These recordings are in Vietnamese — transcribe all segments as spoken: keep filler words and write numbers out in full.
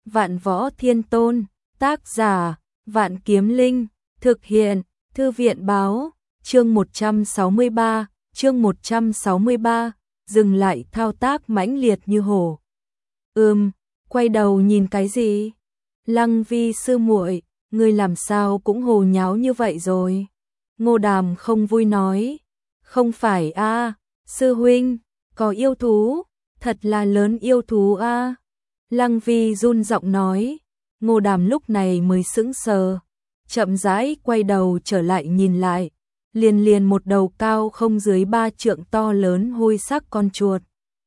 Vạn Võ Thiên Tôn, tác giả, Vạn Kiếm Linh, thực hiện, Thư viện báo, chương một trăm sáu mươi ba, chương một trăm sáu mươi ba, dừng lại thao tác mãnh liệt như hổ. Ừm, quay đầu nhìn cái gì? Lăng Vi sư muội, ngươi làm sao cũng hồ nháo như vậy rồi? Ngô Đàm không vui nói, không phải a, sư huynh, có yêu thú, thật là lớn yêu thú a. Lăng Vi run giọng nói, Ngô Đàm lúc này mới sững sờ, chậm rãi quay đầu trở lại nhìn lại, liền liền một đầu cao không dưới ba trượng to lớn hôi sắc con chuột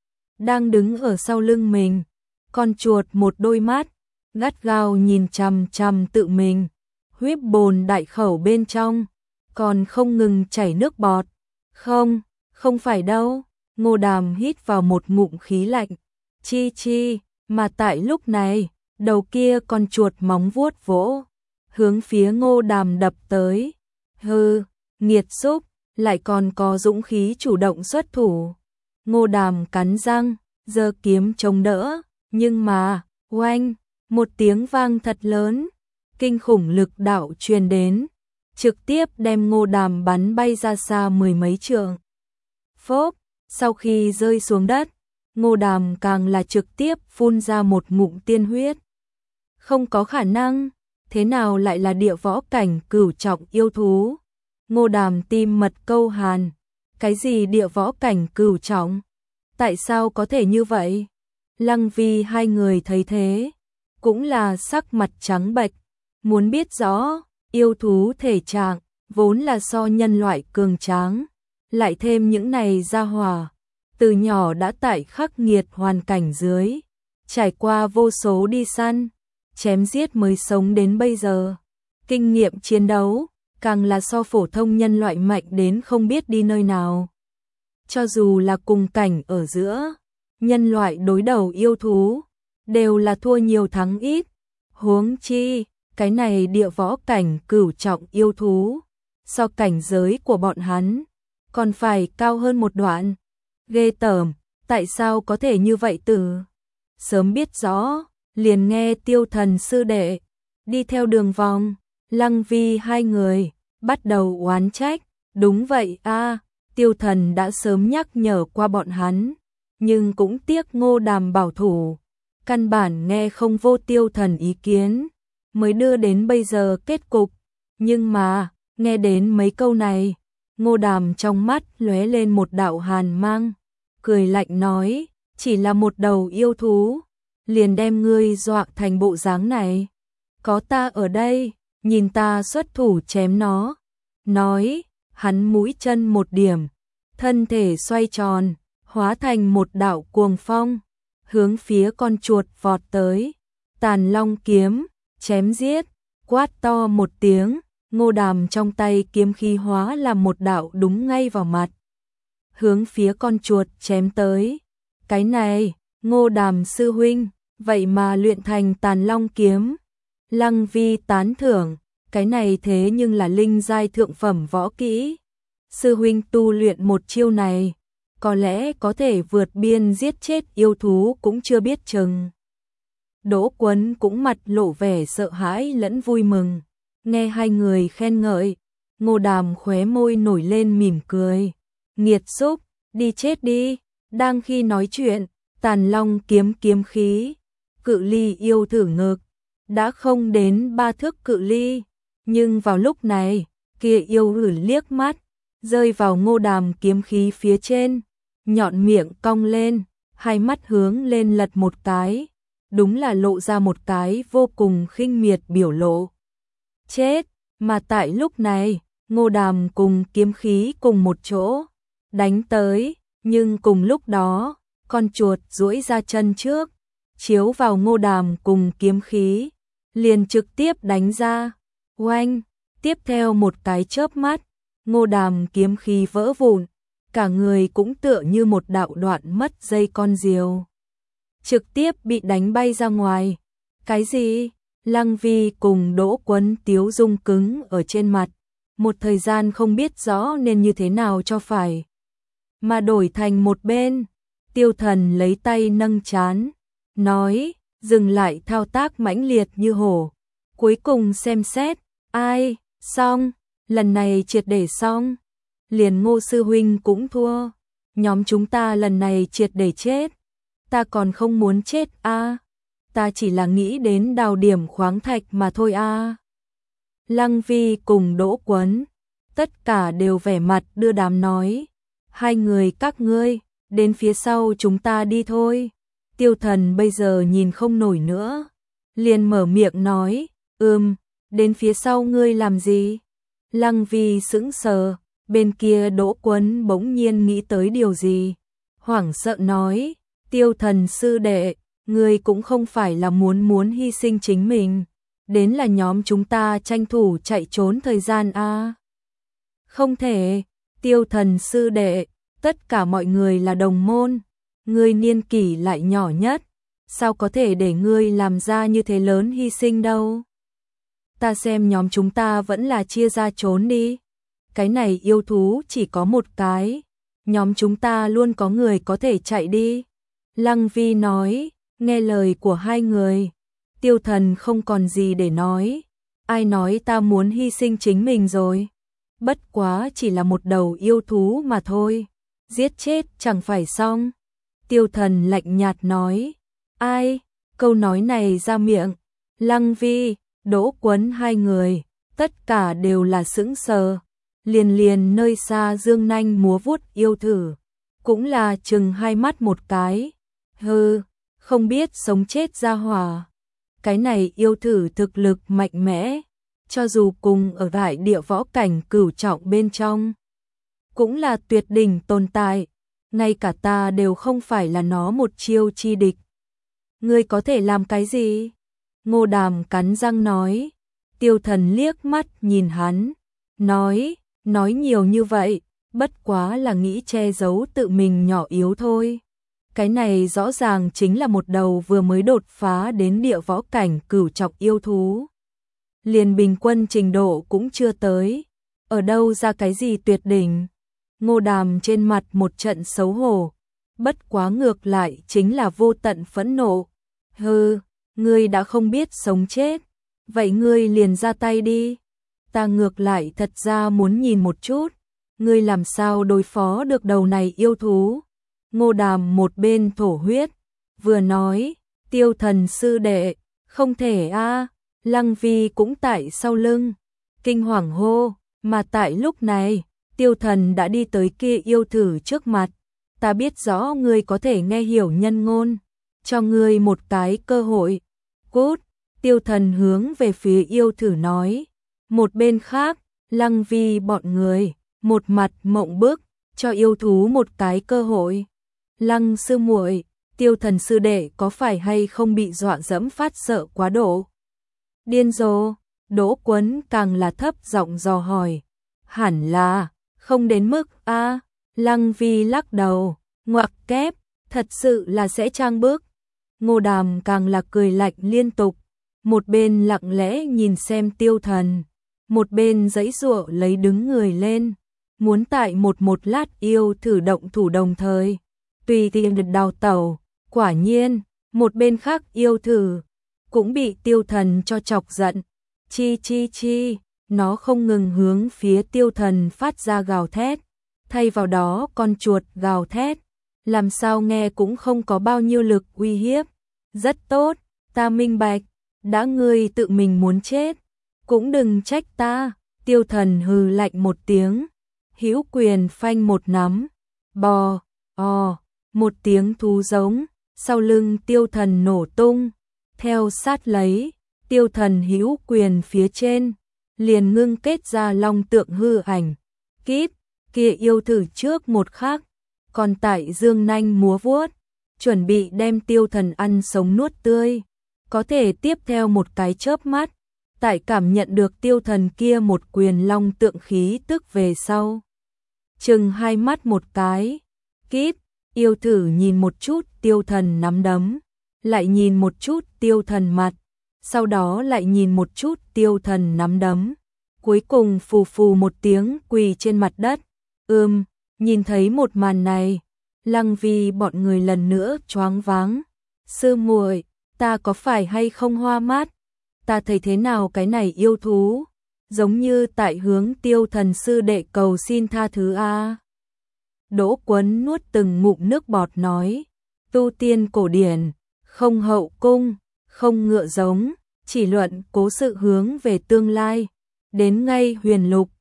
đang đứng ở sau lưng mình. Con chuột một đôi mắt gắt gao nhìn chằm chằm tự mình, huyết bồn đại khẩu bên trong còn không ngừng chảy nước bọt. Không, không phải đâu. Ngô Đàm hít vào một ngụm khí lạnh. Chi chi, mà tại lúc này, đầu kia con chuột móng vuốt vỗ, hướng phía Ngô Đàm đập tới. Hừ, nghiệt xúc, lại còn có dũng khí chủ động xuất thủ. Ngô Đàm cắn răng, giơ kiếm chống đỡ, nhưng mà, oanh, một tiếng vang thật lớn, kinh khủng lực đạo truyền đến, trực tiếp đem Ngô Đàm bắn bay ra xa mười mấy trượng. Phốp, sau khi rơi xuống đất, Ngô Đàm càng là trực tiếp phun ra một ngụm tiên huyết. Không có khả năng, thế nào lại là địa võ cảnh cửu trọng yêu thú? Ngô Đàm tim mật câu hàn, cái gì địa võ cảnh cửu trọng? Tại sao có thể như vậy? Lăng Vi hai người thấy thế, cũng là sắc mặt trắng bệch, muốn biết rõ, yêu thú thể trạng vốn là so nhân loại cường tráng, lại thêm những này gia hỏa, từ nhỏ đã tại khắc nghiệt hoàn cảnh dưới, trải qua vô số đi săn, chém giết mới sống đến bây giờ. Kinh nghiệm chiến đấu, càng là so phổ thông nhân loại mạnh đến không biết đi nơi nào. Cho dù là cùng cảnh ở giữa, nhân loại đối đầu yêu thú, đều là thua nhiều thắng ít. Huống chi, cái này địa võ cảnh cửu trọng yêu thú, so cảnh giới của bọn hắn, còn phải cao hơn một đoạn. Ghê tởm, tại sao có thể như vậy từ? Sớm biết rõ, liền nghe Tiêu Thần sư đệ, đi theo đường vòng. Lăng Vi hai người, bắt đầu oán trách. Đúng vậy a, Tiêu Thần đã sớm nhắc nhở qua bọn hắn, nhưng cũng tiếc Ngô Đàm bảo thủ, căn bản nghe không vô Tiêu Thần ý kiến, mới đưa đến bây giờ kết cục. Nhưng mà, nghe đến mấy câu này, Ngô Đàm trong mắt lóe lên một đạo hàn mang, cười lạnh nói, chỉ là một đầu yêu thú, liền đem ngươi dọa thành bộ dáng này. Có ta ở đây, nhìn ta xuất thủ chém nó. Nói, hắn mũi chân một điểm, thân thể xoay tròn, hóa thành một đạo cuồng phong, hướng phía con chuột vọt tới. Tàn Long kiếm, chém giết, quát to một tiếng, Ngô Đàm trong tay kiếm khí hóa làm một đạo đúng ngay vào mặt, hướng phía con chuột chém tới. Cái này, Ngô Đàm sư huynh, vậy mà luyện thành Tàn Long kiếm. Lăng Vi tán thưởng, cái này thế nhưng là linh giai thượng phẩm võ kỹ. Sư huynh tu luyện một chiêu này, có lẽ có thể vượt biên giết chết yêu thú cũng chưa biết chừng. Đỗ Quấn cũng mặt lộ vẻ sợ hãi lẫn vui mừng, nghe hai người khen ngợi, Ngô Đàm khóe môi nổi lên mỉm cười. Nghiệt xúc, đi chết đi. Đang khi nói chuyện, Tàn Long kiếm kiếm khí, cự ly yêu thử ngực, đã không đến ba thước cự ly, nhưng vào lúc này, kia yêu hử liếc mắt, rơi vào Ngô Đàm kiếm khí phía trên, nhọn miệng cong lên, hai mắt hướng lên lật một cái, đúng là lộ ra một cái vô cùng khinh miệt biểu lộ. Chết, mà tại lúc này, Ngô Đàm cùng kiếm khí cùng một chỗ, đánh tới, nhưng cùng lúc đó, con chuột duỗi ra chân trước, chiếu vào Ngô Đàm cùng kiếm khí, liền trực tiếp đánh ra. Oanh, tiếp theo một cái chớp mắt, Ngô Đàm kiếm khí vỡ vụn, cả người cũng tựa như một đạo đoạn mất dây con diều, trực tiếp bị đánh bay ra ngoài. Cái gì? Lăng Vi cùng Đỗ Quấn tiếu dung cứng ở trên mặt, một thời gian không biết rõ nên như thế nào cho phải. Mà đổi thành một bên, Tiêu Thần lấy tay nâng trán, nói, dừng lại thao tác mãnh liệt như hổ. Cuối cùng xem xét, ai, xong, lần này triệt để xong. Liền Ngô sư huynh cũng thua, nhóm chúng ta lần này triệt để chết. Ta còn không muốn chết a, à. Ta chỉ là nghĩ đến đào điểm khoáng thạch mà thôi a. À. Lăng Vi cùng Đỗ Quấn, tất cả đều vẻ mặt đưa đám nói, hai người các ngươi, đến phía sau chúng ta đi thôi. Tiêu Thần bây giờ nhìn không nổi nữa, liền mở miệng nói, ừm, đến phía sau ngươi làm gì? Lăng Vi sững sờ, bên kia Đỗ Quấn bỗng nhiên nghĩ tới điều gì, hoảng sợ nói, Tiêu Thần sư đệ, ngươi cũng không phải là muốn muốn hy sinh chính mình, đến là nhóm chúng ta tranh thủ chạy trốn thời gian a. À. Không thể, Tiêu Thần sư đệ, tất cả mọi người là đồng môn, ngươi niên kỷ lại nhỏ nhất, sao có thể để ngươi làm ra như thế lớn hy sinh đâu. Ta xem nhóm chúng ta vẫn là chia ra trốn đi. Cái này yêu thú chỉ có một cái, nhóm chúng ta luôn có người có thể chạy đi. Lăng Vi nói, nghe lời của hai người, Tiêu Thần không còn gì để nói, ai nói ta muốn hy sinh chính mình rồi. Bất quá chỉ là một đầu yêu thú mà thôi, giết chết chẳng phải xong. Tiêu Thần lạnh nhạt nói, ai, câu nói này ra miệng, Lăng Vi, Đỗ Quấn hai người, tất cả đều là sững sờ, liền liền nơi xa dương nanh múa vuốt yêu thử, cũng là chừng hai mắt một cái, hừ, không biết sống chết ra hỏa. Cái này yêu thử thực lực mạnh mẽ, cho dù cùng ở đại địa võ cảnh cửu trọng bên trong, cũng là tuyệt đỉnh tồn tại, ngay cả ta đều không phải là nó một chiêu chi địch. Ngươi có thể làm cái gì? Ngô Đàm cắn răng nói. Tiêu Thần liếc mắt nhìn hắn, nói, nói nhiều như vậy, bất quá là nghĩ che giấu tự mình nhỏ yếu thôi. Cái này rõ ràng chính là một đầu vừa mới đột phá đến địa võ cảnh cửu trọng yêu thú. Liền bình quân trình độ cũng chưa tới, ở đâu ra cái gì tuyệt đỉnh. Ngô Đàm trên mặt một trận xấu hổ, bất quá ngược lại chính là vô tận phẫn nộ. Hừ, ngươi đã không biết sống chết, vậy ngươi liền ra tay đi. Ta ngược lại thật ra muốn nhìn một chút, ngươi làm sao đối phó được đầu này yêu thú. Ngô Đàm một bên thổ huyết, vừa nói, Tiêu Thần sư đệ, không thể a. À. Lăng Vi cũng tại sau lưng, kinh hoàng hô, mà tại lúc này, Tiêu Thần đã đi tới kia yêu thử trước mặt. Ta biết rõ ngươi có thể nghe hiểu nhân ngôn, cho ngươi một cái cơ hội. Cút, Tiêu Thần hướng về phía yêu thử nói. Một bên khác, Lăng Vi bọn người, một mặt mộng bức, cho yêu thú một cái cơ hội. Lăng sư muội, Tiêu Thần sư đệ có phải hay không bị dọa dẫm phát sợ quá độ? Điên rồ, Đỗ Quấn càng là thấp giọng dò hỏi. Hẳn là, không đến mức a. À. Lăng Vi lắc đầu, ngoặc kép, thật sự là sẽ trang bức. Ngô Đàm càng là cười lạnh liên tục, một bên lặng lẽ nhìn xem Tiêu Thần, một bên giãy giụa lấy đứng người lên, muốn tại một một lát yêu thử động thủ đồng thời, tùy tiện đào tẩu. Quả nhiên, một bên khác yêu thử cũng bị Tiêu Thần cho chọc giận, chi chi chi, nó không ngừng hướng phía Tiêu Thần phát ra gào thét, thay vào đó con chuột gào thét, làm sao nghe cũng không có bao nhiêu lực uy hiếp. Rất tốt, ta minh bạch, đã ngươi tự mình muốn chết, cũng đừng trách ta. Tiêu Thần hừ lạnh một tiếng, hữu quyền phanh một nắm, bò, ò, một tiếng thú giống, sau lưng Tiêu Thần nổ tung, theo sát lấy, Tiêu Thần hữu quyền phía trên, liền ngưng kết ra long tượng hư ảnh, kíp, kia yêu thử trước một khắc, còn tại dương nanh múa vuốt, chuẩn bị đem Tiêu Thần ăn sống nuốt tươi, có thể tiếp theo một cái chớp mắt, tại cảm nhận được Tiêu Thần kia một quyền long tượng khí tức về sau. Chừng hai mắt một cái, kíp, yêu thử nhìn một chút Tiêu Thần nắm đấm, lại nhìn một chút Tiêu Thần mặt, sau đó lại nhìn một chút Tiêu Thần nắm đấm, cuối cùng phù phù một tiếng quỳ trên mặt đất. Ừm, nhìn thấy một màn này, Lăng Vi bọn người lần nữa choáng váng. Sư muội, ta có phải hay không hoa mắt? Ta thấy thế nào cái này yêu thú? Giống như tại hướng Tiêu Thần sư đệ cầu xin tha thứ a. Đỗ Quấn nuốt từng ngụm nước bọt nói, tu tiên cổ điển, không hậu cung, không ngựa giống, chỉ luận cố sự hướng về tương lai, đến ngay huyền lục,